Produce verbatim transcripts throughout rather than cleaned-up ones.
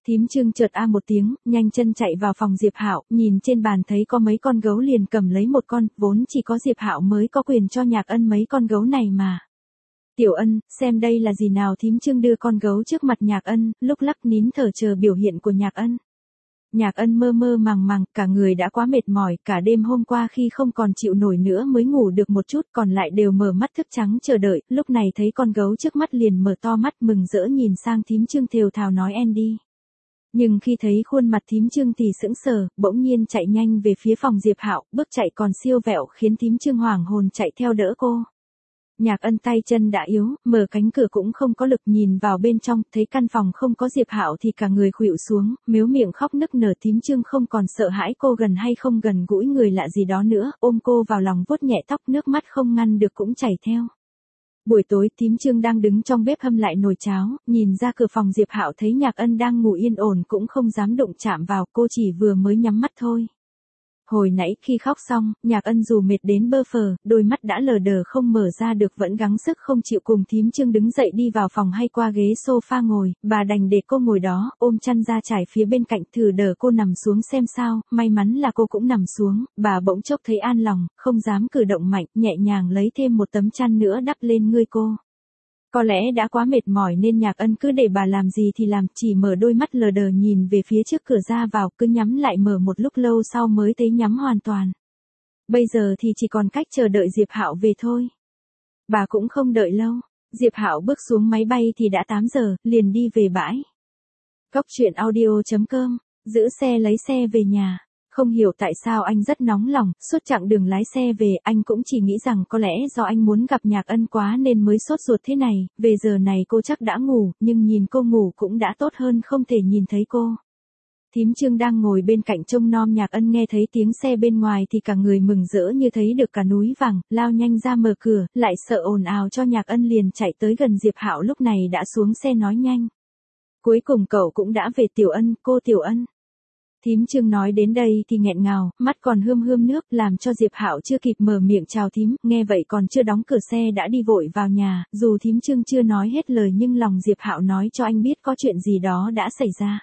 Thím Trương chợt a một tiếng, nhanh chân chạy vào phòng Diệp Hạo, nhìn trên bàn thấy có mấy con gấu liền cầm lấy một con, vốn chỉ có Diệp Hạo mới có quyền cho Nhạc Ân mấy con gấu này mà. Tiểu Ân, xem đây là gì nào? Thím Trương đưa con gấu trước mặt Nhạc Ân, lúc lắc nín thở chờ biểu hiện của Nhạc Ân. Nhạc Ân mơ mơ màng màng, cả người đã quá mệt mỏi, cả đêm hôm qua khi không còn chịu nổi nữa mới ngủ được một chút, còn lại đều mở mắt thức trắng chờ đợi, lúc này thấy con gấu trước mắt liền mở to mắt mừng rỡ nhìn sang thím Trương thều thào nói Andy. Nhưng khi thấy khuôn mặt thím Trương thì sững sờ, bỗng nhiên chạy nhanh về phía phòng Diệp Hạo, bước chạy còn siêu vẹo khiến thím Trương hoảng hồn chạy theo đỡ cô. Nhạc Ân tay chân đã yếu, mở cánh cửa cũng không có lực, nhìn vào bên trong, thấy căn phòng không có Diệp Hạo thì cả người khuỵu xuống, mếu miệng khóc nức nở. Thím Trương không còn sợ hãi cô gần hay không gần gũi người lạ gì đó nữa, ôm cô vào lòng vuốt nhẹ tóc, nước mắt không ngăn được cũng chảy theo. Buổi tối, thím Trương đang đứng trong bếp hâm lại nồi cháo, nhìn ra cửa phòng Diệp Hạo thấy Nhạc Ân đang ngủ yên ổn cũng không dám đụng chạm vào, cô chỉ vừa mới nhắm mắt thôi. Hồi nãy khi khóc xong, Nhạc Ân dù mệt đến bơ phờ, đôi mắt đã lờ đờ không mở ra được vẫn gắng sức không chịu cùng thím Trương đứng dậy đi vào phòng hay qua ghế sofa ngồi, bà đành để cô ngồi đó, ôm chăn ra trải phía bên cạnh thử đỡ cô nằm xuống xem sao, may mắn là cô cũng nằm xuống, bà bỗng chốc thấy an lòng, không dám cử động mạnh, nhẹ nhàng lấy thêm một tấm chăn nữa đắp lên người cô. Có lẽ đã quá mệt mỏi nên Nhạc Ân cứ để bà làm gì thì làm, chỉ mở đôi mắt lờ đờ nhìn về phía trước cửa ra vào, cứ nhắm lại mở một lúc lâu sau mới thấy nhắm hoàn toàn. Bây giờ thì chỉ còn cách chờ đợi Diệp Hạo về thôi. Bà cũng không đợi lâu, Diệp Hạo bước xuống máy bay thì đã tám giờ, liền đi về bãi. Cốc truyện audio chấm com, giữ xe lấy xe về nhà. Không hiểu tại sao anh rất nóng lòng, suốt chặng đường lái xe về, anh cũng chỉ nghĩ rằng có lẽ do anh muốn gặp Nhạc Ân quá nên mới sốt ruột thế này, về giờ này cô chắc đã ngủ, nhưng nhìn cô ngủ cũng đã tốt hơn không thể nhìn thấy cô. Thím Trương đang ngồi bên cạnh trông nom Nhạc Ân nghe thấy tiếng xe bên ngoài thì cả người mừng rỡ như thấy được cả núi vàng, lao nhanh ra mở cửa, lại sợ ồn ào cho Nhạc Ân liền chạy tới gần Diệp Hạo lúc này đã xuống xe nói nhanh. Cuối cùng cậu cũng đã về. Tiểu Ân, cô Tiểu Ân. Thím Trương nói đến đây thì nghẹn ngào, mắt còn hươm hươm nước, làm cho Diệp Hạo chưa kịp mở miệng chào thím, nghe vậy còn chưa đóng cửa xe đã đi vội vào nhà, dù thím Trương chưa nói hết lời nhưng lòng Diệp Hạo nói cho anh biết có chuyện gì đó đã xảy ra.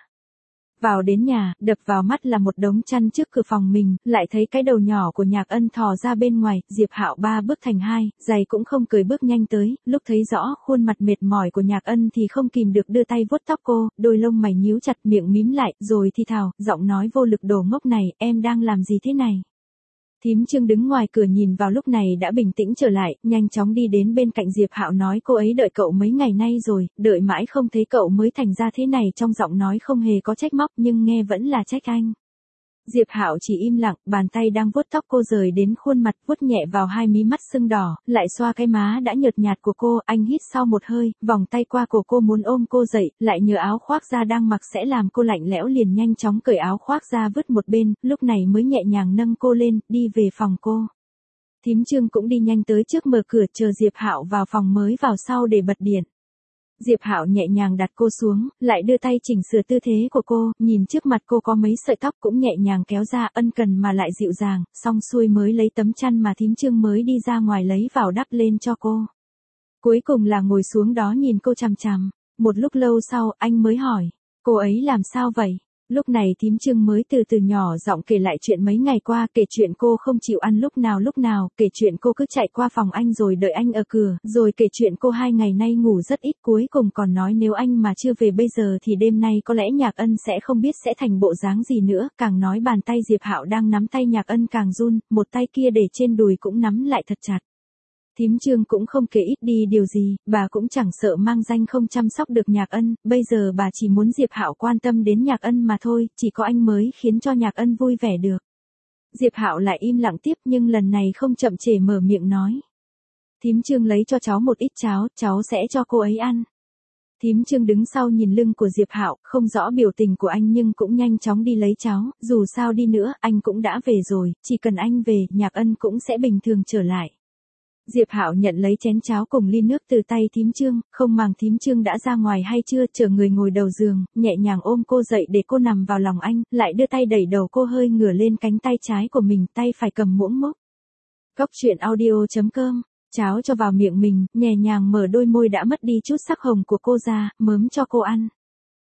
Vào đến nhà, đập vào mắt là một đống chăn trước cửa phòng mình, lại thấy cái đầu nhỏ của Nhạc Ân thò ra bên ngoài, Diệp Hạo ba bước thành hai, giày cũng không cởi bước nhanh tới, lúc thấy rõ khuôn mặt mệt mỏi của Nhạc Ân thì không kìm được đưa tay vuốt tóc cô, đôi lông mày nhíu chặt, miệng mím lại, rồi thì thào, giọng nói vô lực đồ ngốc này, em đang làm gì thế này? Thím Trương đứng ngoài cửa nhìn vào lúc này đã bình tĩnh trở lại, nhanh chóng đi đến bên cạnh Diệp Hạo nói cô ấy đợi cậu mấy ngày nay rồi, đợi mãi không thấy cậu mới thành ra thế này, trong giọng nói không hề có trách móc nhưng nghe vẫn là trách anh. Diệp Hạo chỉ im lặng, bàn tay đang vuốt tóc cô rời đến khuôn mặt, vuốt nhẹ vào hai mí mắt sưng đỏ, lại xoa cái má đã nhợt nhạt của cô, anh hít sau một hơi, vòng tay qua cổ cô muốn ôm cô dậy, lại nhờ áo khoác da đang mặc sẽ làm cô lạnh lẽo liền nhanh chóng cởi áo khoác ra vứt một bên, lúc này mới nhẹ nhàng nâng cô lên, đi về phòng cô. Thím Trương cũng đi nhanh tới trước mở cửa chờ Diệp Hạo vào phòng mới vào sau để bật điện. Diệp Hạo nhẹ nhàng đặt cô xuống, lại đưa tay chỉnh sửa tư thế của cô, nhìn trước mặt cô có mấy sợi tóc cũng nhẹ nhàng kéo ra, ân cần mà lại dịu dàng, xong xuôi mới lấy tấm chăn mà thím Trương mới đi ra ngoài lấy vào đắp lên cho cô. Cuối cùng là ngồi xuống đó nhìn cô chằm chằm, một lúc lâu sau anh mới hỏi, cô ấy làm sao vậy? Lúc này thím Trương mới từ từ nhỏ giọng kể lại chuyện mấy ngày qua, kể chuyện cô không chịu ăn lúc nào lúc nào, kể chuyện cô cứ chạy qua phòng anh rồi đợi anh ở cửa, rồi kể chuyện cô hai ngày nay ngủ rất ít, cuối cùng còn nói nếu anh mà chưa về bây giờ thì đêm nay có lẽ Nhạc Ân sẽ không biết sẽ thành bộ dáng gì nữa, càng nói bàn tay Diệp Hạo đang nắm tay Nhạc Ân càng run, một tay kia để trên đùi cũng nắm lại thật chặt. Thím Trương cũng không kể ít đi điều gì, bà cũng chẳng sợ mang danh không chăm sóc được Nhạc Ân, bây giờ bà chỉ muốn Diệp Hạo quan tâm đến Nhạc Ân mà thôi, chỉ có anh mới khiến cho Nhạc Ân vui vẻ được. Diệp Hạo lại im lặng tiếp nhưng lần này không chậm trễ mở miệng nói. Thím Trương lấy cho cháu một ít cháo, cháu sẽ cho cô ấy ăn. Thím Trương đứng sau nhìn lưng của Diệp Hạo, không rõ biểu tình của anh nhưng cũng nhanh chóng đi lấy cháo, dù sao đi nữa, anh cũng đã về rồi, chỉ cần anh về, Nhạc Ân cũng sẽ bình thường trở lại. Diệp Hạo nhận lấy chén cháo cùng ly nước từ tay thím Trương, không màng thím Trương đã ra ngoài hay chưa, chờ người ngồi đầu giường, nhẹ nhàng ôm cô dậy để cô nằm vào lòng anh, lại đưa tay đẩy đầu cô hơi ngửa lên cánh tay trái của mình, tay phải cầm muỗng múc. Cốc truyện audio chấm com, cháo cho vào miệng mình, nhẹ nhàng mở đôi môi đã mất đi chút sắc hồng của cô ra, mớm cho cô ăn.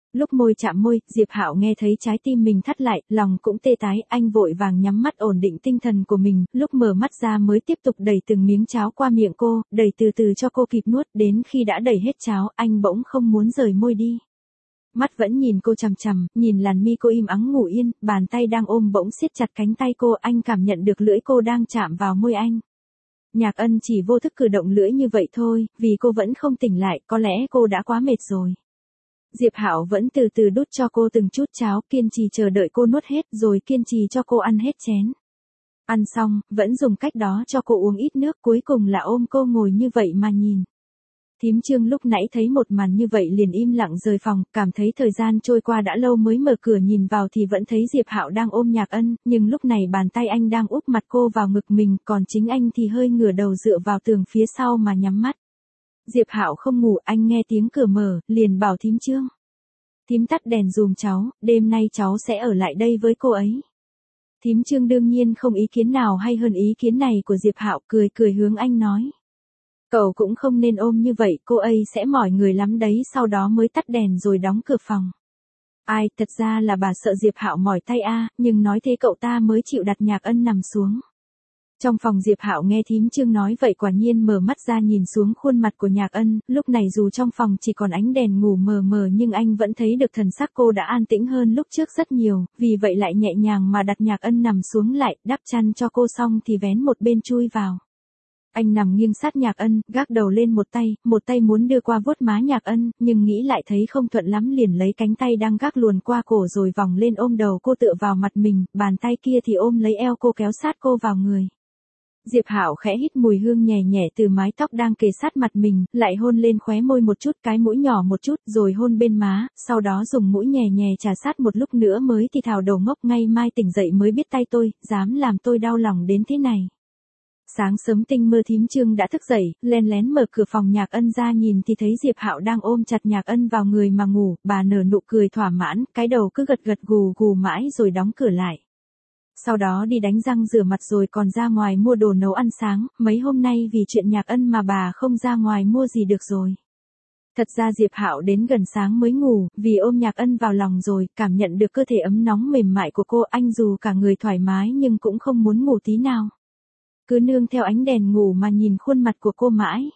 Lúc môi chạm môi, Diệp Hạo nghe thấy trái tim mình thắt lại, lòng cũng tê tái, anh vội vàng nhắm mắt ổn định tinh thần của mình, lúc mở mắt ra mới tiếp tục đẩy từng miếng cháo qua miệng cô, đẩy từ từ cho cô kịp nuốt, đến khi đã đẩy hết cháo, anh bỗng không muốn rời môi đi. Mắt vẫn nhìn cô chằm chằm, nhìn làn mi cô im ắng ngủ yên, bàn tay đang ôm bỗng siết chặt cánh tay cô, anh cảm nhận được lưỡi cô đang chạm vào môi anh. Nhạc Ân chỉ vô thức cử động lưỡi như vậy thôi, vì cô vẫn không tỉnh lại, có lẽ cô đã quá mệt rồi. Diệp Hạo vẫn từ từ đút cho cô từng chút cháo, kiên trì chờ đợi cô nuốt hết, rồi kiên trì cho cô ăn hết chén. Ăn xong, vẫn dùng cách đó cho cô uống ít nước, cuối cùng là ôm cô ngồi như vậy mà nhìn. Thím Trương lúc nãy thấy một màn như vậy liền im lặng rời phòng, cảm thấy thời gian trôi qua đã lâu mới mở cửa nhìn vào thì vẫn thấy Diệp Hạo đang ôm Nhạc Ân, nhưng lúc này bàn tay anh đang úp mặt cô vào ngực mình, còn chính anh thì hơi ngửa đầu dựa vào tường phía sau mà nhắm mắt. Diệp Hạo không ngủ, anh nghe tiếng cửa mở, liền bảo thím Trương. Thím tắt đèn dùm cháu, đêm nay cháu sẽ ở lại đây với cô ấy. Thím Trương đương nhiên không ý kiến nào hay hơn ý kiến này của Diệp Hạo, cười cười hướng anh nói. Cậu cũng không nên ôm như vậy, cô ấy sẽ mỏi người lắm đấy, sau đó mới tắt đèn rồi đóng cửa phòng. Ai, thật ra là bà sợ Diệp Hạo mỏi tay a, à, nhưng nói thế cậu ta mới chịu đặt Nhạc Ân nằm xuống. Trong phòng Diệp Hạo nghe thím Trương nói vậy quả nhiên mở mắt ra nhìn xuống khuôn mặt của Nhạc Ân, lúc này dù trong phòng chỉ còn ánh đèn ngủ mờ mờ nhưng anh vẫn thấy được thần sắc cô đã an tĩnh hơn lúc trước rất nhiều, vì vậy lại nhẹ nhàng mà đặt Nhạc Ân nằm xuống lại, đắp chăn cho cô xong thì vén một bên chui vào. Anh nằm nghiêng sát Nhạc Ân, gác đầu lên một tay, một tay muốn đưa qua vuốt má Nhạc Ân, nhưng nghĩ lại thấy không thuận lắm liền lấy cánh tay đang gác luồn qua cổ rồi vòng lên ôm đầu cô tựa vào mặt mình, bàn tay kia thì ôm lấy eo cô kéo sát cô vào người. Diệp Hạo khẽ hít mùi hương nhẹ nhẹ từ mái tóc đang kề sát mặt mình, lại hôn lên khóe môi một chút, cái mũi nhỏ một chút, rồi hôn bên má, sau đó dùng mũi nhẹ nhẹ trà sát một lúc nữa mới thì thào đầu ngốc, ngay mai tỉnh dậy mới biết tay tôi, dám làm tôi đau lòng đến thế này. Sáng sớm tinh mơ thím Trương đã thức dậy, len lén mở cửa phòng Nhạc Ân ra nhìn thì thấy Diệp Hạo đang ôm chặt Nhạc Ân vào người mà ngủ, bà nở nụ cười thỏa mãn, cái đầu cứ gật gật gù gù mãi rồi đóng cửa lại. Sau đó đi đánh răng rửa mặt rồi còn ra ngoài mua đồ nấu ăn sáng, mấy hôm nay vì chuyện Nhạc Ân mà bà không ra ngoài mua gì được rồi. Thật ra Diệp Hạo đến gần sáng mới ngủ, vì ôm Nhạc Ân vào lòng rồi, cảm nhận được cơ thể ấm nóng mềm mại của cô, anh dù cả người thoải mái nhưng cũng không muốn ngủ tí nào. Cứ nương theo ánh đèn ngủ mà nhìn khuôn mặt của cô mãi.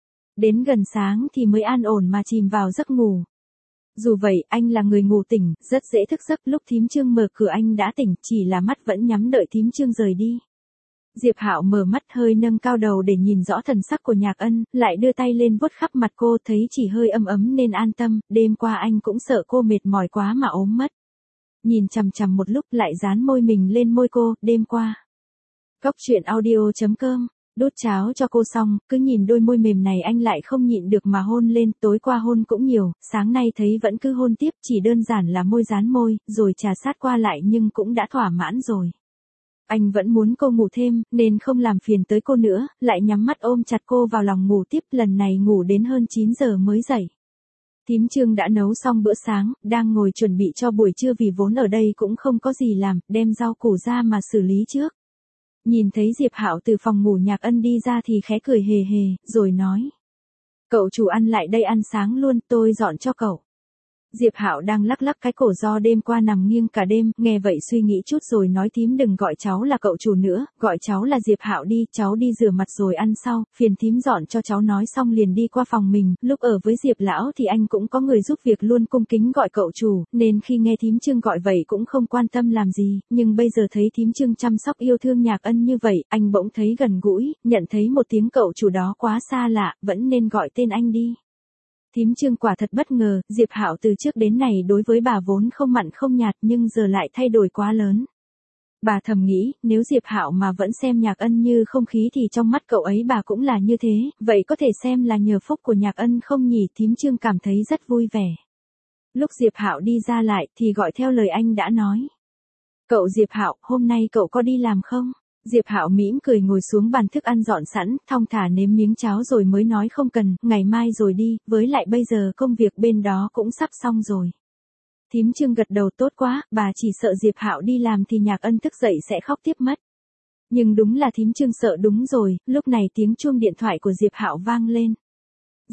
Đến gần sáng thì mới an ổn mà chìm vào giấc ngủ. Dù vậy, anh là người ngủ tỉnh, rất dễ thức giấc, lúc thím Trương mở cửa anh đã tỉnh, chỉ là mắt vẫn nhắm đợi thím Trương rời đi. Diệp Hạo mở mắt hơi nâng cao đầu để nhìn rõ thần sắc của Nhạc Ân, lại đưa tay lên vuốt khắp mặt cô, thấy chỉ hơi ấm ấm nên an tâm, đêm qua anh cũng sợ cô mệt mỏi quá mà ốm mất. Nhìn chằm chằm một lúc lại dán môi mình lên môi cô, đêm qua. Cóc truyện audio chấm com, đút cháo cho cô xong, cứ nhìn đôi môi mềm này anh lại không nhịn được mà hôn lên, tối qua hôn cũng nhiều, sáng nay thấy vẫn cứ hôn tiếp, chỉ đơn giản là môi dán môi, rồi trà sát qua lại nhưng cũng đã thỏa mãn rồi. Anh vẫn muốn cô ngủ thêm, nên không làm phiền tới cô nữa, lại nhắm mắt ôm chặt cô vào lòng ngủ tiếp, lần này ngủ đến hơn chín giờ mới dậy. Thím Trương đã nấu xong bữa sáng, đang ngồi chuẩn bị cho buổi trưa vì vốn ở đây cũng không có gì làm, đem rau củ ra mà xử lý trước. Nhìn thấy Diệp Hạo từ phòng ngủ Nhạc Ân đi ra thì khẽ cười hề hề, rồi nói. Cậu chủ ăn lại đây ăn sáng luôn, tôi dọn cho cậu. Diệp Hạo đang lắc lắc cái cổ do đêm qua nằm nghiêng cả đêm, nghe vậy suy nghĩ chút rồi nói thím đừng gọi cháu là cậu chủ nữa, gọi cháu là Diệp Hạo đi, cháu đi rửa mặt rồi ăn sau, phiền thím dọn cho cháu nói xong liền đi qua phòng mình, lúc ở với Diệp lão thì anh cũng có người giúp việc luôn cung kính gọi cậu chủ, nên khi nghe thím Trương gọi vậy cũng không quan tâm làm gì, nhưng bây giờ thấy thím Trương chăm sóc yêu thương Nhạc Ân như vậy, anh bỗng thấy gần gũi, nhận thấy một tiếng cậu chủ đó quá xa lạ, vẫn nên gọi tên anh đi. Thím Trương quả thật bất ngờ, Diệp Hạo từ trước đến nay đối với bà vốn không mặn không nhạt nhưng giờ lại thay đổi quá lớn. Bà thầm nghĩ, nếu Diệp Hạo mà vẫn xem Nhạc Ân như không khí thì trong mắt cậu ấy bà cũng là như thế, vậy có thể xem là nhờ phúc của Nhạc Ân không nhỉ? Thím Trương cảm thấy rất vui vẻ. Lúc Diệp Hạo đi ra lại thì gọi theo lời anh đã nói. Cậu Diệp Hạo, hôm nay cậu có đi làm không? Diệp Hạo mỉm cười ngồi xuống bàn thức ăn dọn sẵn, thong thả nếm miếng cháo rồi mới nói không cần, ngày mai rồi đi, với lại bây giờ công việc bên đó cũng sắp xong rồi. Thím Trương gật đầu tốt quá, bà chỉ sợ Diệp Hạo đi làm thì Nhạc Ân thức dậy sẽ khóc tiếp mất. Nhưng đúng là thím Trương sợ đúng rồi, lúc này tiếng chuông điện thoại của Diệp Hạo vang lên.